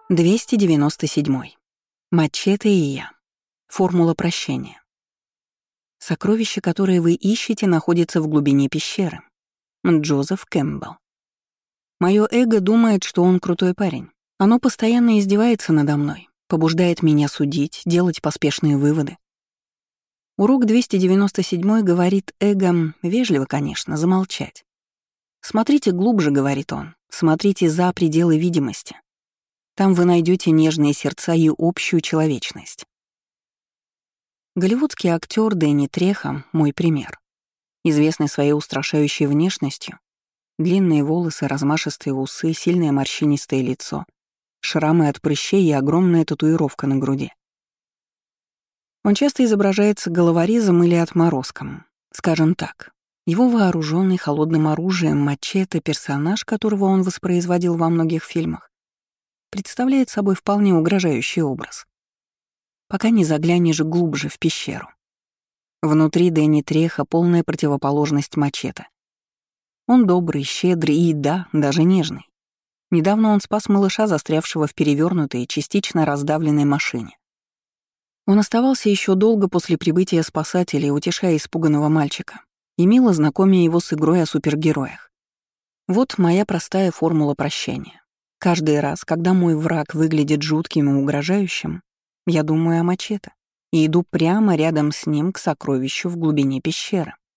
297. Мачете и я. Формула прощения. Сокровище, которое вы ищете, находится в глубине пещеры. Джозеф Кэмпбелл. Моё эго думает, что он крутой парень. Оно постоянно издевается надо мной, побуждает меня судить, делать поспешные выводы. Урок 297 говорит эго, вежливо, конечно, замолчать. «Смотрите глубже», — говорит он, — «смотрите за пределы видимости. Там вы найдете нежные сердца и общую человечность». Голливудский актер Дэнни Трехо — мой пример. Известный своей устрашающей внешностью, длинные волосы, размашистые усы, сильное морщинистое лицо, шрамы от прыщей и огромная татуировка на груди. Он часто изображается головорезом или отморозком. Скажем так, его вооруженный холодным оружием мачете персонаж, которого он воспроизводил во многих фильмах, представляет собой вполне угрожающий образ. Пока не заглянешь глубже в пещеру. Внутри Дэнни Трехо полная противоположность мачете. Он добрый, щедрый и, да, даже нежный. Недавно он спас малыша, застрявшего в перевернутой, частично раздавленной машине. Он оставался еще долго после прибытия спасателей, утешая испуганного мальчика, и мило знакомя его с игрой о супергероях. Вот моя простая формула прощения. Каждый раз, когда мой враг выглядит жутким и угрожающим, я думаю о мачете и иду прямо рядом с ним к сокровищу в глубине пещеры.